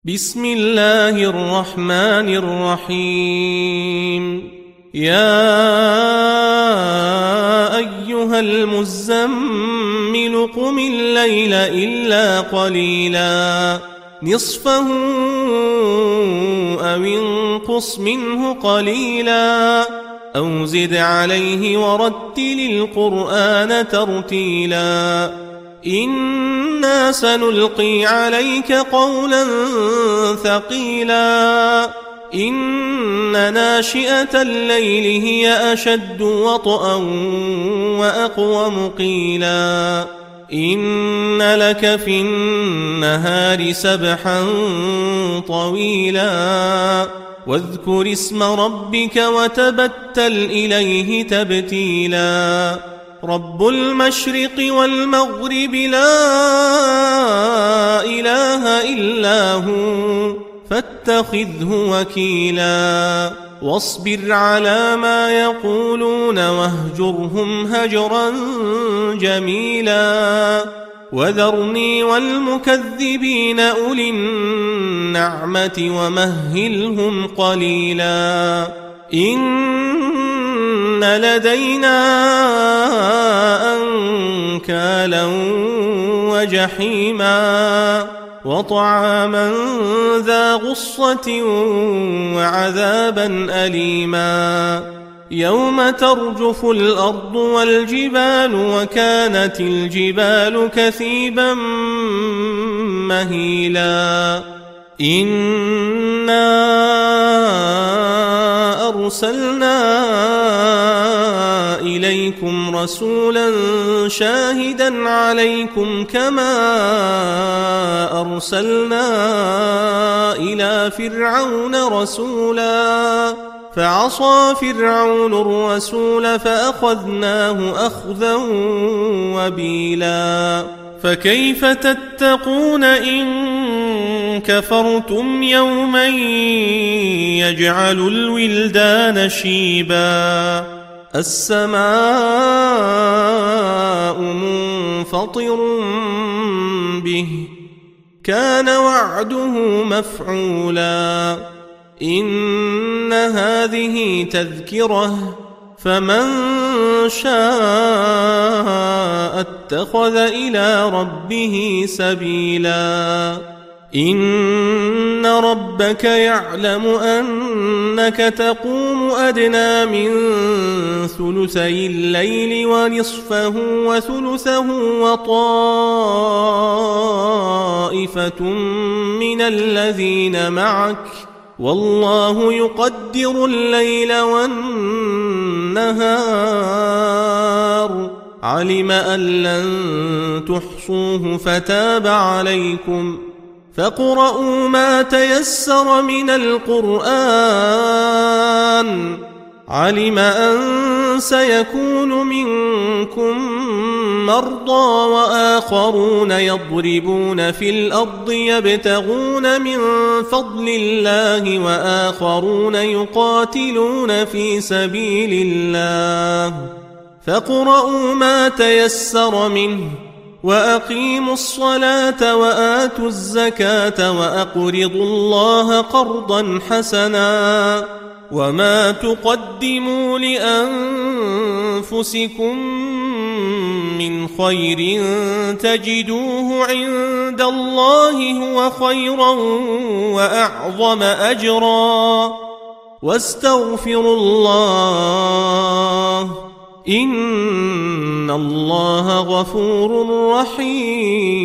بسم الله الرحمن الرحيم يا أيها المزمل قم الليل إلا قليلا نصفه أو انقص منه قليلا أو زد عليه ورتل القرآن ترتيلا إنا سنلقي عليك قولا ثقيلا إن ناشئة الليل هي أشد وطئا وأقوم قيلا إن لك في النهار سبحا طويلا واذكر اسم ربك وتبتل إليه تبتيلا رب المشرق والمغرب لا إله إلا هو فاتخذه وكيلا واصبر على ما يقولون واهجرهم هجرا جميلا وذرني والمكذبين أولي النعمة ومهلهم قليلا إن لدينا أنكالا وجحيما وطعاما ذا غصة وعذابا أليما يوم ترجف الأرض والجبال وكانت الجبال كثيبا مهيلا إنا أرسلنا إليكم رسولا شاهدا عليكم كما أرسلنا إلى فرعون رسولا فعصى فرعون الرسول فأخذناه أخذا وبيلا فكيف تتقون إن كفرتم يوما يجعل الولدان شيبا السماء منفطر به كان وعده مفعولا إن هذه تذكرة فمن شاء اتخذ إلى ربه سبيلا إن ربك يعلم أنك تقوم أدنى من ثلثي الليل ونصفه وثلثه وطائفة من الذين معك والله يقدر الليل والنهار علم أن لن تحصوه فتاب عليكم فاقرؤوا ما تيسر من القرآن علم أن سيكون منكم مرضى وآخرون يضربون في الأرض يبتغون من فضل الله وآخرون يقاتلون في سبيل الله فاقرؤوا ما تيسر منه وأقيموا الصلاة وآتوا الزكاة وأقرضوا الله قرضا حسنا وما تقدموا لأنفسكم من خير تجدوه عند الله هو خيرا وأعظم أجرا واستغفروا الله إن الله غفور رحيم